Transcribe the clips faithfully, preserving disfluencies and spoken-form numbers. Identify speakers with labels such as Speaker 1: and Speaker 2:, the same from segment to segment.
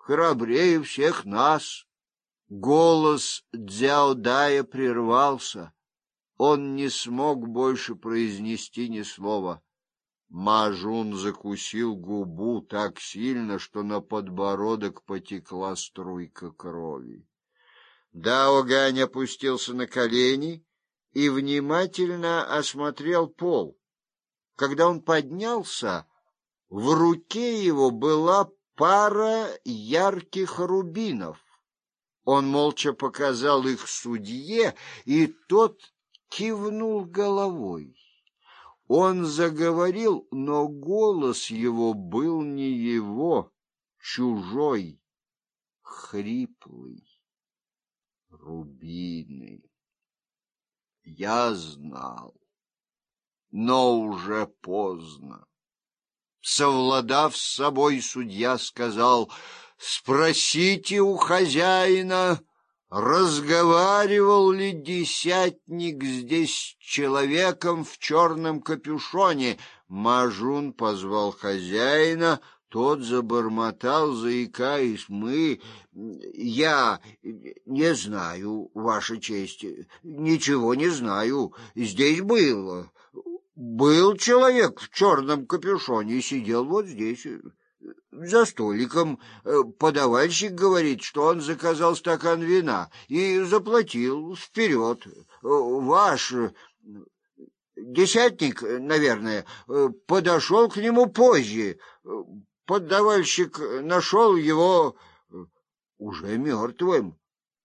Speaker 1: храбрее всех нас. Голос Цзяо Дая прервался. Он не смог больше произнести ни слова. Мажун закусил губу так сильно, что на подбородок потекла струйка крови. Дао Гань опустился на колени и внимательно осмотрел пол. Когда он поднялся, в руке его была пара ярких рубинов. Он молча показал их судье, и тот кивнул головой. Он заговорил, но голос его был не его, чужой, хриплый. Рубины. Я знал, но уже поздно. Совладав с собой, судья сказал: «Спросите у хозяина, разговаривал ли десятник здесь с человеком в черном капюшоне?» Мажун позвал хозяина, тот забормотал, заикаясь: «Мы... я не знаю, Ваша честь, ничего не знаю. Здесь было... был человек в черном капюшоне и сидел вот здесь, за столиком. Подавальщик говорит, что он заказал стакан вина и заплатил вперед. Ваш десятник, наверное, подошел к нему позже. Подавальщик нашел его уже мертвым».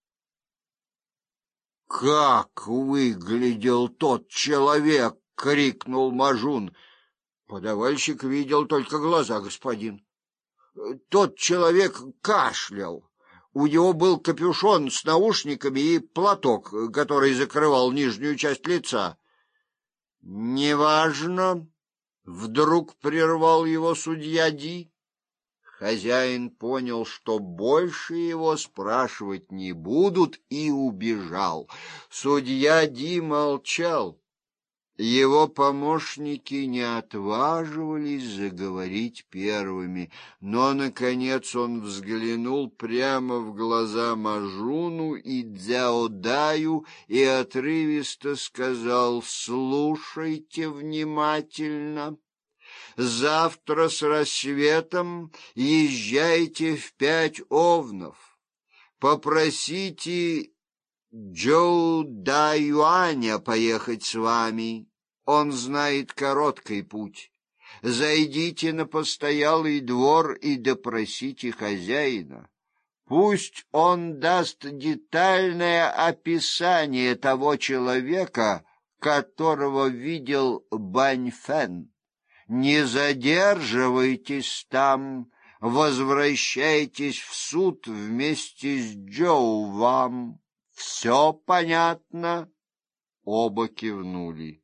Speaker 1: «Как выглядел тот человек?» — крикнул Мажун. «Подавальщик видел только глаза, господин. Тот человек кашлял. У него был капюшон с наушниками и платок, который закрывал нижнюю часть лица». «Неважно», — вдруг прервал его судья Ди. Хозяин понял, что больше его спрашивать не будут, и убежал. Судья Ди молчал. Его помощники не отваживались заговорить первыми, но, наконец, он взглянул прямо в глаза Мажуну и Цзяо Даю и отрывисто сказал: «Слушайте внимательно. Завтра с рассветом езжайте в Пять Овнов. Попросите Джоу Даюаня поехать с вами. Он знает короткий путь. Зайдите на постоялый двор и допросите хозяина. Пусть он даст детальное описание того человека, которого видел Бань Фэн. Не задерживайтесь там, возвращайтесь в суд вместе с Джоу Вам. Все понятно?» Оба кивнули.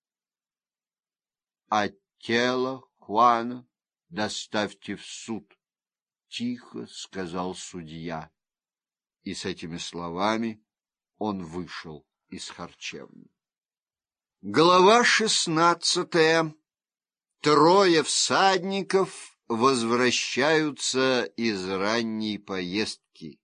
Speaker 1: «А тело Хуана доставьте в суд», — тихо сказал судья. И с этими словами он вышел из харчевни. Глава шестнадцатая. Трое всадников возвращаются из ранней поездки.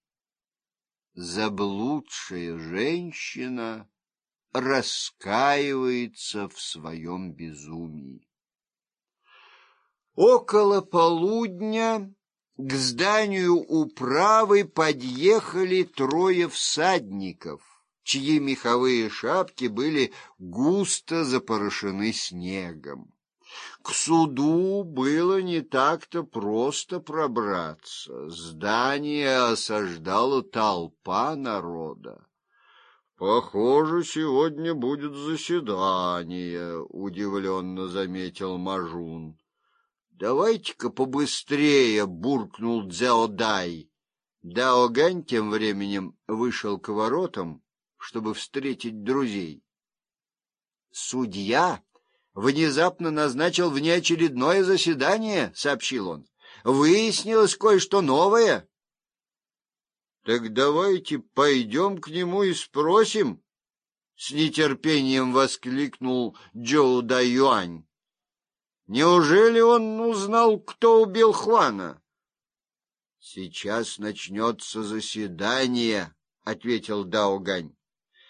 Speaker 1: Заблудшая женщина раскаивается в своем безумии. Около полудня к зданию управы подъехали трое всадников, чьи меховые шапки были густо запорошены снегом. К суду было не так-то просто пробраться. Здание осаждала толпа народа. «Похоже, сегодня будет заседание», — удивленно заметил Мажун. «Давайте-ка побыстрее», — буркнул Цзяо Дай. Дао Гань тем временем вышел к воротам, чтобы встретить друзей. «Судья внезапно назначил внеочередное заседание», — сообщил он. «Выяснилось кое-что новое». «Так давайте пойдем к нему и спросим», — с нетерпением воскликнул Джоу Даюань. «Неужели он узнал, кто убил Хуана?» Сейчас начнется заседание, — ответил Даогань.